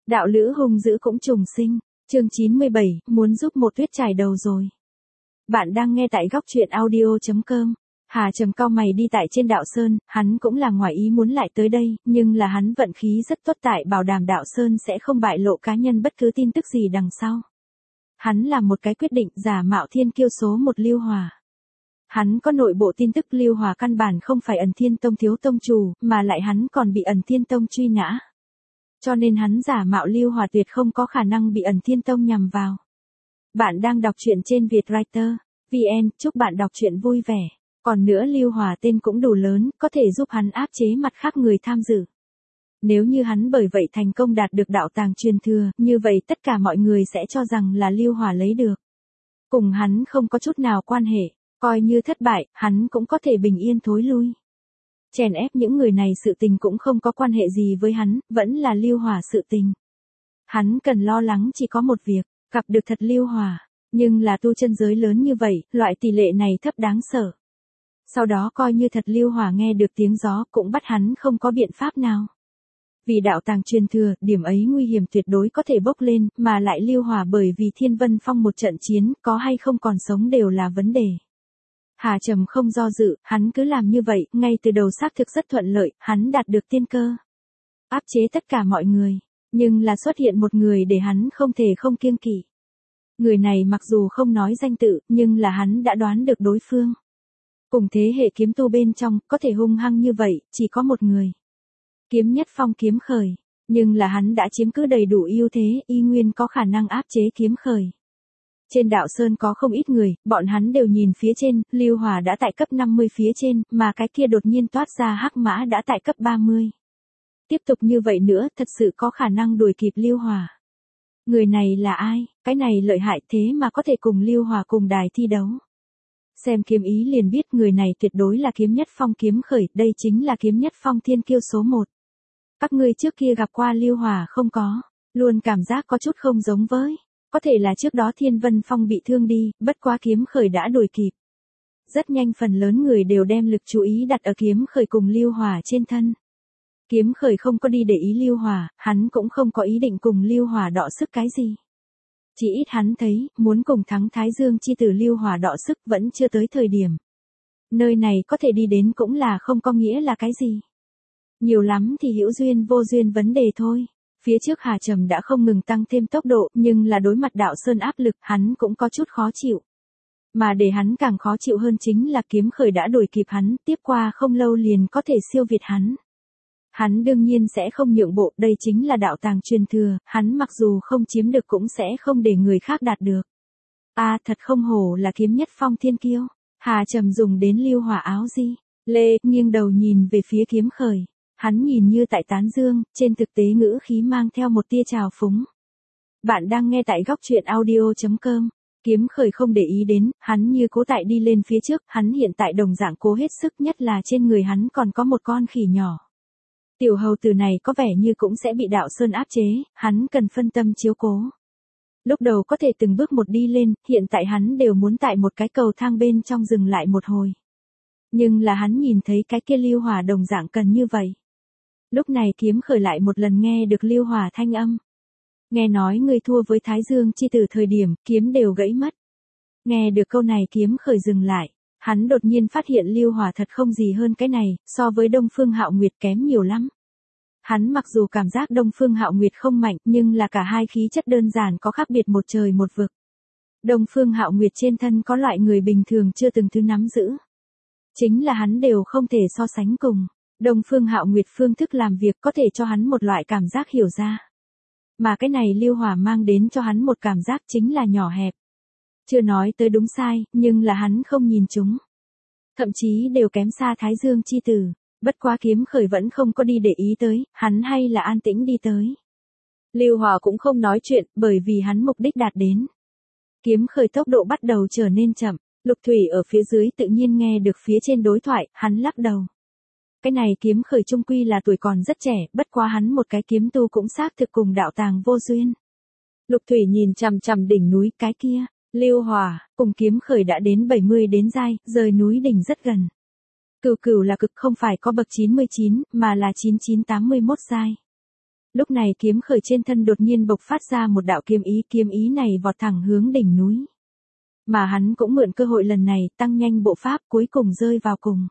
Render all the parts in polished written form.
Đạo lữ hung dữ cũng trùng sinh. Chương 97, muốn giúp một tuyết trải đầu rồi. Bạn đang nghe tại góc truyện audio.com. Hà Trầm cau mày đi tại trên đạo sơn, hắn cũng là ngoài ý muốn lại tới đây, nhưng là hắn vận khí rất tốt tại bảo đảm đạo sơn sẽ không bại lộ cá nhân bất cứ tin tức gì đằng sau. Hắn làm một cái quyết định giả mạo thiên kiêu số 1 Lưu Hòa. Hắn có nội bộ tin tức Lưu Hòa căn bản không phải Ẩn Thiên Tông thiếu tông chủ, mà lại hắn còn bị Ẩn Thiên Tông truy nã. Cho nên hắn giả mạo Lưu Hòa tuyệt không có khả năng bị Ẩn Thiên Tông nhằm vào. Bạn đang đọc truyện trên Vietwriter VN, chúc bạn đọc truyện vui vẻ. Còn nữa Lưu Hòa tên cũng đủ lớn, có thể giúp hắn áp chế mặt khác người tham dự. Nếu như hắn bởi vậy thành công đạt được đạo tàng truyền thừa, như vậy tất cả mọi người sẽ cho rằng là Lưu Hòa lấy được. Cùng hắn không có chút nào quan hệ, coi như thất bại, hắn cũng có thể bình yên thối lui. Chèn ép những người này sự tình cũng không có quan hệ gì với hắn, vẫn là Lưu Hòa sự tình. Hắn cần lo lắng chỉ có một việc, gặp được thật Lưu Hòa, nhưng là tu chân giới lớn như vậy, loại tỷ lệ này thấp đáng sợ. Sau đó coi như thật Lưu Hòa nghe được tiếng gió cũng bắt hắn không có biện pháp nào. Vì đạo tàng truyền thừa, điểm ấy nguy hiểm tuyệt đối có thể bốc lên, mà lại Lưu Hòa bởi vì Thiên Vân Phong một trận chiến, có hay không còn sống đều là vấn đề. Hà Trầm không do dự, hắn cứ làm như vậy, ngay từ đầu xác thực rất thuận lợi, hắn đạt được tiên cơ. Áp chế tất cả mọi người, nhưng là xuất hiện một người để hắn không thể không kiêng kỵ. Người này mặc dù không nói danh tự, nhưng là hắn đã đoán được đối phương. Cùng thế hệ kiếm tu bên trong, có thể hung hăng như vậy, chỉ có một người. Kiếm Nhất Phong Kiếm Khởi, nhưng là hắn đã chiếm cứ đầy đủ ưu thế, y nguyên có khả năng áp chế Kiếm Khởi. Trên đạo sơn có không ít người, bọn hắn đều nhìn phía trên, Lưu Hòa đã tại cấp 50 phía trên, mà cái kia đột nhiên toát ra hắc mã đã tại cấp 30. Tiếp tục như vậy nữa, thật sự có khả năng đuổi kịp Lưu Hòa. Người này là ai? Cái này lợi hại thế mà có thể cùng Lưu Hòa cùng đài thi đấu. Xem kiếm ý liền biết người này tuyệt đối là Kiếm Nhất Phong Kiếm Khởi, đây chính là Kiếm Nhất Phong thiên kiêu số 1. Các ngươi trước kia gặp qua Lưu Hòa không có? Luôn cảm giác có chút không giống với. Có thể là trước đó Thiên Vân Phong bị thương đi, bất quá Kiếm Khởi đã đuổi kịp. Rất nhanh phần lớn người đều đem lực chú ý đặt ở Kiếm Khởi cùng Lưu Hòa trên thân. Kiếm Khởi không có đi để ý Lưu Hòa, hắn cũng không có ý định cùng Lưu Hòa đọ sức cái gì. Chỉ ít hắn thấy, muốn cùng thắng Thái Dương chi tử Lưu Hòa đọ sức vẫn chưa tới thời điểm. Nơi này có thể đi đến cũng là không có nghĩa là cái gì. Nhiều lắm thì hữu duyên vô duyên vấn đề thôi. Phía trước Hà Trầm đã không ngừng tăng thêm tốc độ, nhưng là đối mặt đạo sơn áp lực, hắn cũng có chút khó chịu. Mà để hắn càng khó chịu hơn chính là Kiếm Khởi đã đuổi kịp hắn, tiếp qua không lâu liền có thể siêu việt hắn. Hắn đương nhiên sẽ không nhượng bộ, đây chính là đạo tàng truyền thừa, hắn mặc dù không chiếm được cũng sẽ không để người khác đạt được. Thật không hổ là Kiếm Nhất Phong thiên kiêu. Hà Trầm dùng đến Lưu Hòa áo gì. Lê, nghiêng đầu nhìn về phía Kiếm Khởi. Hắn nhìn như tại tán dương, trên thực tế ngữ khí mang theo một tia trào phúng. Bạn đang nghe tại góc truyện audio.com. Kiếm Khởi không để ý đến, hắn như cố tại đi lên phía trước, hắn hiện tại đồng dạng cố hết sức, nhất là trên người hắn còn có một con khỉ nhỏ. Tiểu hầu tử này có vẻ như cũng sẽ bị đạo sơn áp chế, hắn cần phân tâm chiếu cố. Lúc đầu có thể từng bước một đi lên, hiện tại hắn đều muốn tại một cái cầu thang bên trong dừng lại một hồi. Nhưng là hắn nhìn thấy cái kia Lưu Hòa đồng dạng cần như vậy. Lúc này Kiếm Khởi lại một lần nghe được Lưu Hòa thanh âm. Nghe nói người thua với Thái Dương chi tử thời điểm, kiếm đều gãy mất. Nghe được câu này Kiếm Khởi dừng lại. Hắn đột nhiên phát hiện Lưu Hòa thật không gì hơn cái này, so với Đông Phương Hạo Nguyệt kém nhiều lắm. Hắn mặc dù cảm giác Đông Phương Hạo Nguyệt không mạnh, nhưng là cả hai khí chất đơn giản có khác biệt một trời một vực. Đông Phương Hạo Nguyệt trên thân có loại người bình thường chưa từng thứ nắm giữ. Chính là hắn đều không thể so sánh cùng. Đông Phương Hạo Nguyệt phương thức làm việc có thể cho hắn một loại cảm giác hiểu ra. Mà cái này Lưu Hòa mang đến cho hắn một cảm giác chính là nhỏ hẹp. Chưa nói tới đúng sai, nhưng là hắn không nhìn chúng. Thậm chí đều kém xa Thái Dương chi tử. Bất quá Kiếm Khởi vẫn không có đi để ý tới, hắn hay là an tĩnh đi tới. Lưu Hòa cũng không nói chuyện, bởi vì hắn mục đích đạt đến. Kiếm Khởi tốc độ bắt đầu trở nên chậm, Lục Thủy ở phía dưới tự nhiên nghe được phía trên đối thoại, hắn lắc đầu. Cái này Kiếm Khởi chung quy là tuổi còn rất trẻ, bất quá hắn một cái kiếm tu cũng xác thực cùng đạo tàng vô duyên. Lục Thủy nhìn chằm chằm đỉnh núi cái kia. Lưu Hòa, cùng Kiếm Khởi đã đến 70 đến giai, rời núi đỉnh rất gần. Cửu cửu là cực không phải có bậc 99, mà là 9981 giai. Lúc này kiếm khởi trên thân đột nhiên bộc phát ra một đạo kiếm ý này vọt thẳng hướng đỉnh núi. Mà hắn cũng mượn cơ hội lần này tăng nhanh bộ pháp cuối cùng rơi vào cùng.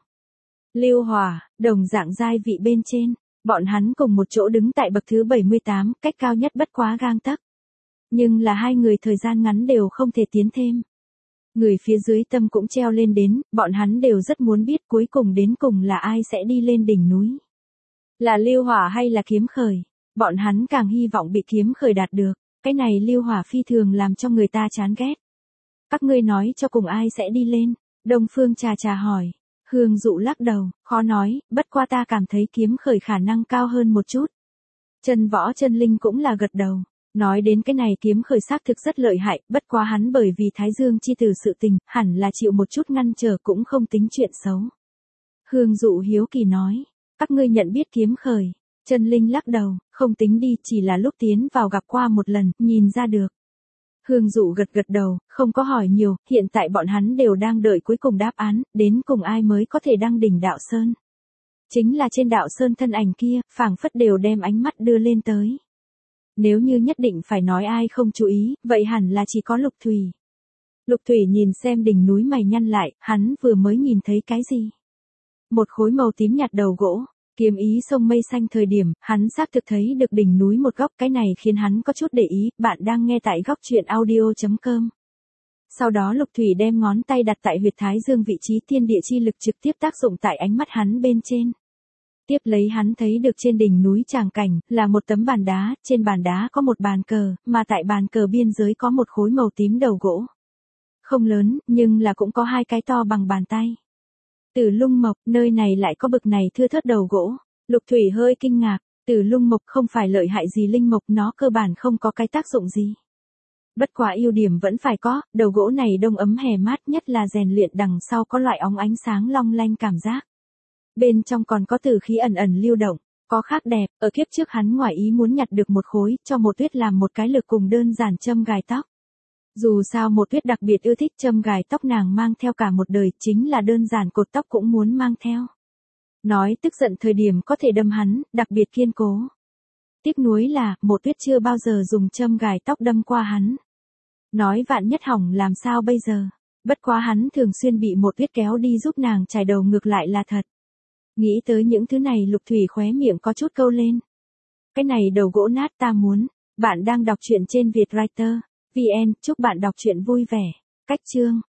Lưu Hỏa, đồng dạng giai vị bên trên, bọn hắn cùng một chỗ đứng tại bậc thứ 78, cách cao nhất bất quá gang tấc. Nhưng là hai người thời gian ngắn đều không thể tiến thêm. Người phía dưới tâm cũng treo lên đến, bọn hắn đều rất muốn biết cuối cùng đến cùng là ai sẽ đi lên đỉnh núi. Là Lưu Hỏa hay là kiếm khởi? Bọn hắn càng hy vọng bị kiếm khởi đạt được, cái này Lưu Hỏa phi thường làm cho người ta chán ghét. Các ngươi nói cho cùng ai sẽ đi lên? Đông Phương Trà Trà hỏi. Hương Dụ lắc đầu, khó nói, bất qua ta cảm thấy kiếm khởi khả năng cao hơn một chút. Chân Võ Chân Linh cũng là gật đầu. Nói đến cái này kiếm khởi xác thực rất lợi hại, bất quá hắn bởi vì Thái Dương chi tử sự tình, hẳn là chịu một chút ngăn trở cũng không tính chuyện xấu. Hương Dụ hiếu kỳ nói, các ngươi nhận biết kiếm khởi. Chân Linh lắc đầu, không tính đi, chỉ là lúc tiến vào gặp qua một lần, nhìn ra được. Hương Dụ gật gật đầu, không có hỏi nhiều, hiện tại bọn hắn đều đang đợi cuối cùng đáp án, đến cùng ai mới có thể đăng đỉnh đạo sơn. Chính là trên đạo sơn thân ảnh kia, phảng phất đều đem ánh mắt đưa lên tới. Nếu như nhất định phải nói ai không chú ý, vậy hẳn là chỉ có Lục Thủy. Lục Thủy nhìn xem đỉnh núi mày nhăn lại, hắn vừa mới nhìn thấy cái gì? Một khối màu tím nhạt đầu gỗ. Kiếm ý sông mây xanh thời điểm, hắn xác thực thấy được đỉnh núi một góc, cái này khiến hắn có chút để ý, bạn đang nghe tại góc truyện audio.com. Sau đó Lục Thủy đem ngón tay đặt tại huyệt thái dương vị trí thiên địa chi lực trực tiếp tác dụng tại ánh mắt hắn bên trên. Tiếp lấy hắn thấy được trên đỉnh núi tràng cảnh, là một tấm bàn đá, trên bàn đá có một bàn cờ, mà tại bàn cờ biên giới có một khối màu tím đầu gỗ. Không lớn, nhưng là cũng có hai cái to bằng bàn tay. Tử Lung Mộc, nơi này lại có bực này thưa thớt đầu gỗ. Lục Thủy hơi kinh ngạc, Tử Lung Mộc không phải lợi hại gì linh mộc, nó cơ bản không có cái tác dụng gì. Bất quá ưu điểm vẫn phải có, đầu gỗ này đông ấm hè mát, nhất là rèn luyện đằng sau có loại óng ánh sáng long lanh cảm giác. Bên trong còn có tử khí ẩn ẩn lưu động, có khác đẹp, ở kiếp trước hắn ngoài ý muốn nhặt được một khối, cho một Tuyết làm một cái lược cùng đơn giản châm gài tóc. Dù sao một Tuyết đặc biệt ưa thích châm gài tóc, nàng mang theo cả một đời, chính là đơn giản cột tóc cũng muốn mang theo. Nói tức giận thời điểm có thể đâm hắn, đặc biệt kiên cố. Tiếc nuối là, một Tuyết chưa bao giờ dùng châm gài tóc đâm qua hắn. Nói vạn nhất hỏng làm sao bây giờ, bất quá hắn thường xuyên bị một Tuyết kéo đi giúp nàng chải đầu ngược lại là thật. Nghĩ tới những thứ này Lục Thủy khóe miệng có chút câu lên. Cái này đầu gỗ nát ta muốn. Bạn đang đọc truyện trên Vietwriter VN, chúc bạn đọc truyện vui vẻ. Cách chương